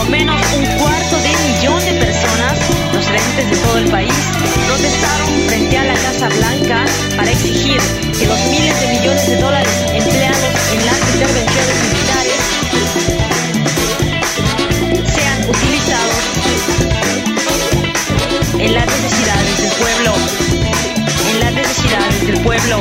lo menos un cuarto de millón de personas, procedentes de todo el país, protestaron frente a la Casa Blanca para exigir que los miles de millones de dólares empleados en las intervenciones militares sean utilizados en las necesidades del pueblo, en las necesidades del pueblo.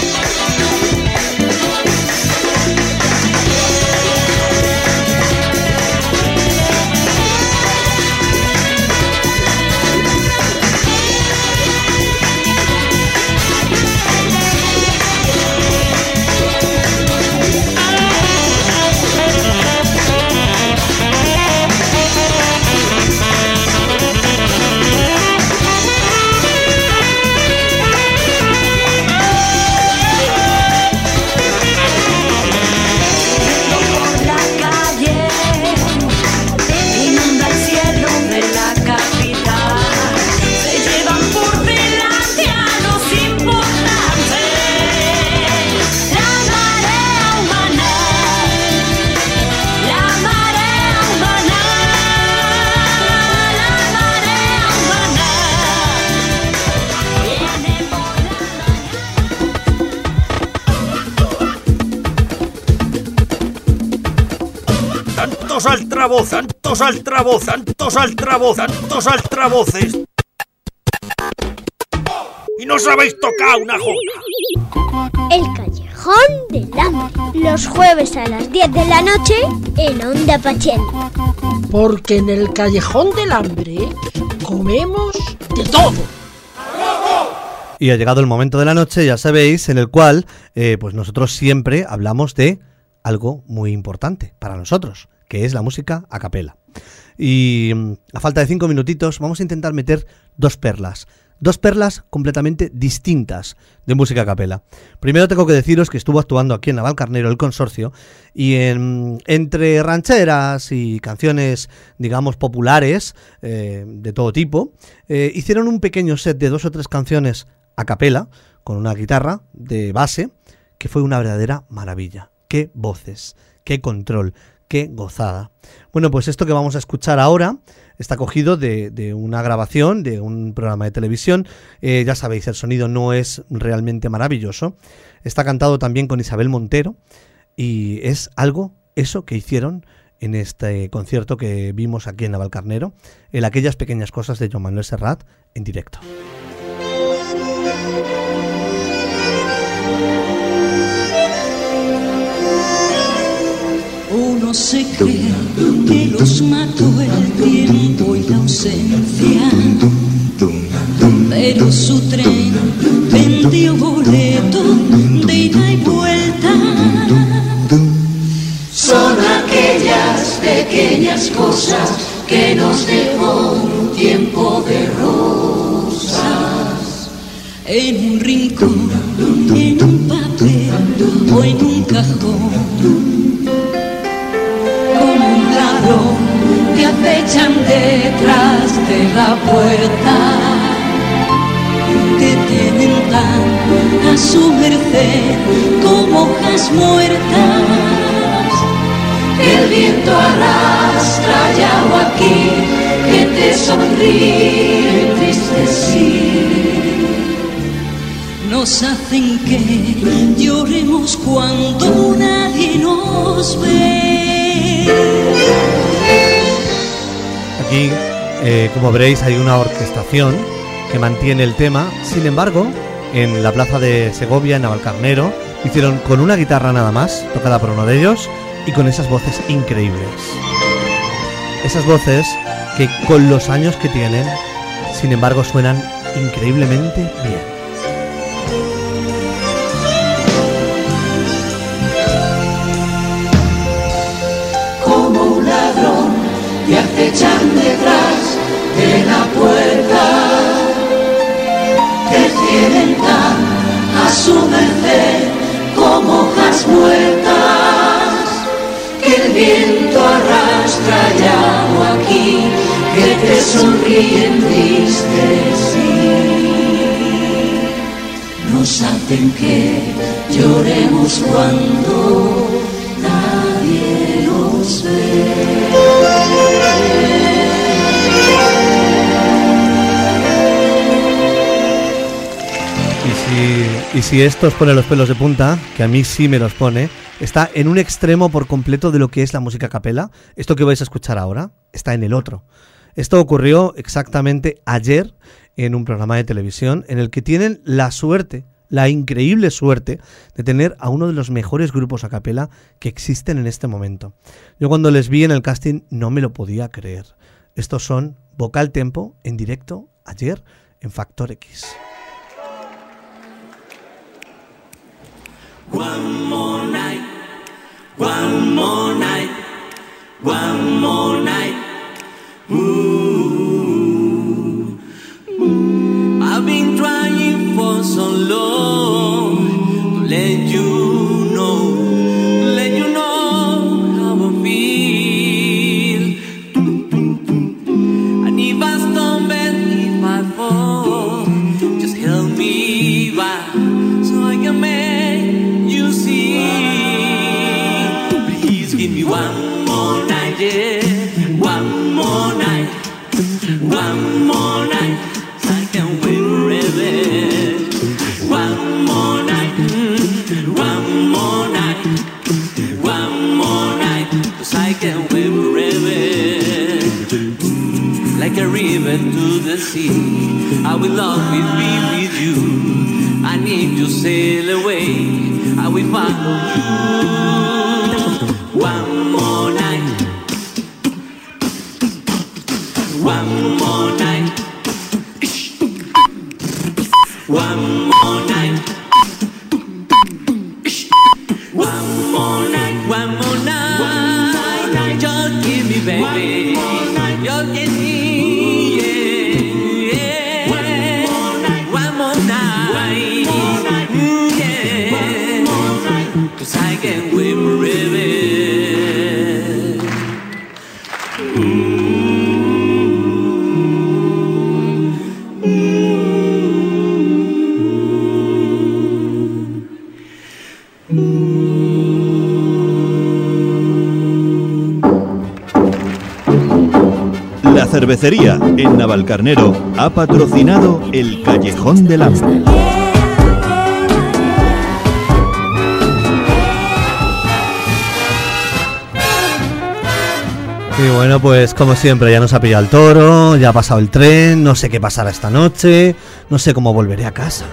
Tantos altavoces, tantos altavoces, tantos altavoces, tantos altavoces. Y no sabéis tocar una jota. El Callejón del Hambre. Los jueves a las diez de la noche en Onda Pachela. Porque en el Callejón del Hambre comemos de todo. Y ha llegado el momento de la noche, ya sabéis, en el cual eh, pues nosotros siempre hablamos de algo muy importante para nosotros, que es la música a capela. Y a falta de cinco minutitos vamos a intentar meter dos perlas. Dos perlas completamente distintas de música a capela. Primero tengo que deciros que estuvo actuando aquí en Navalcarnero el Consorcio y en, entre rancheras y canciones, digamos, populares eh, de todo tipo, eh, hicieron un pequeño set de dos o tres canciones a capela con una guitarra de base que fue una verdadera maravilla. ¡Qué voces! ¡Qué control! ¡Qué gozada! Bueno, pues esto que vamos a escuchar ahora está cogido de, de una grabación de un programa de televisión. Eh, ya sabéis, el sonido no es realmente maravilloso. Está cantado también con Isabel Montero y es algo, eso que hicieron en este concierto que vimos aquí en Navalcarnero, en aquellas pequeñas cosas de Joan Manuel Serrat en directo. Uno se cree que los mató el tiempo y la ausencia, pero su tren vendió boleto de ida y vuelta. Son aquellas pequeñas cosas que nos dejó un tiempo de rosas. En un rincón, en un papel o en un cajón. Que acechan detrás de la puerta, que tienen tan a su merced como hojas muertas, que el viento arrastra allá o aquí, que te sonríe entristecer. Nos hacen que lloremos cuando nadie nos ve. Aquí, eh, como veréis, hay una orquestación que mantiene el tema. Sin embargo, en la plaza de Segovia, en Navalcarnero, hicieron con una guitarra nada más, tocada por uno de ellos, y con esas voces increíbles. Esas voces que con los años que tienen, sin embargo, suenan increíblemente bien. Y acechan detrás de la puerta, que tienen tan a su merced como hojas muertas, que el viento arrastra allá o aquí, que te sonríen tristes sí. Nos hacen que lloremos cuando nadie nos ve. Y si esto os pone los pelos de punta, que a mí sí me los pone, está en un extremo por completo de lo que es la música a capela. Esto que vais a escuchar ahora está en el otro. Esto ocurrió exactamente ayer en un programa de televisión en el que tienen la suerte, la increíble suerte de tener a uno de los mejores grupos a capela que existen en este momento. Yo cuando les vi en el casting no me lo podía creer. Estos son Vocal Tempo en directo ayer en Factor X. One more night, one more night, one more night. Ooh, ooh. I've been trying for so long to let you know, to let you know how I feel. And if I stumble, if I fall, just help me back so I can make you see. Please give me one more night, yeah. One more night, one more night, I can't wait forever. One more night, one more night, one more night, 'cause I can't wait forever. Like a river to the sea, I will always be with you. And if you sail away, I will follow you. One more night. One more night, one more night, one more night, one more night, just give me, baby, just give me, yeah, yeah, one more night, yeah, 'cause I can't wait forever. La cervecería en Navalcarnero ha patrocinado el Callejón del Hambre. Y bueno, pues como siempre ya nos ha pillado el toro, ya ha pasado el tren, no sé qué pasará esta noche, no sé cómo volveré a casa.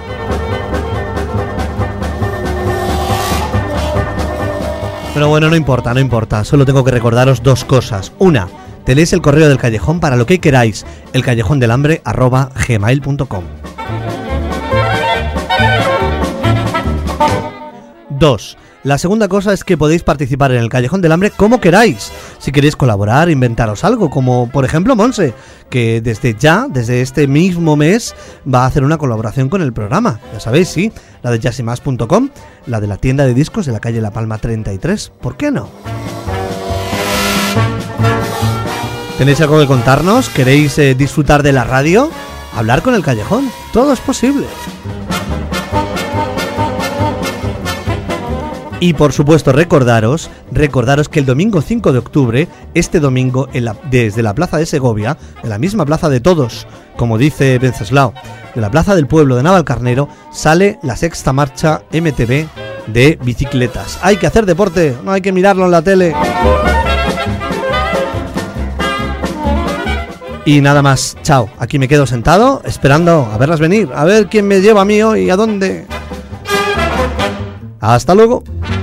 Pero bueno, no importa, no importa, solo tengo que recordaros dos cosas. Una, tenéis el correo del Callejón para lo que queráis, el callejón del hambre arroba gmail punto com. Dos, la segunda cosa es que podéis participar en el Callejón del Hambre como queráis. Si queréis colaborar, inventaros algo, como por ejemplo Monse, que desde ya, desde este mismo mes, va a hacer una colaboración con el programa. Ya sabéis, sí, la de jazzymas punto com, la de la tienda de discos de la calle La Palma treinta y tres. ¿Por qué no? ¿Tenéis algo que contarnos? ¿Queréis eh, disfrutar de la radio? Hablar con el Callejón. Todo es posible. Y por supuesto recordaros, recordaros que el domingo cinco de octubre, este domingo en la, desde la plaza de Segovia, de la misma plaza de todos, como dice Venceslao, de la plaza del pueblo de Navalcarnero, sale la sexta marcha M T B de bicicletas. Hay que hacer deporte, no hay que mirarlo en la tele. Y nada más, chao, aquí me quedo sentado esperando a verlas venir, a ver quién me lleva a mí hoy y a dónde. Hasta luego.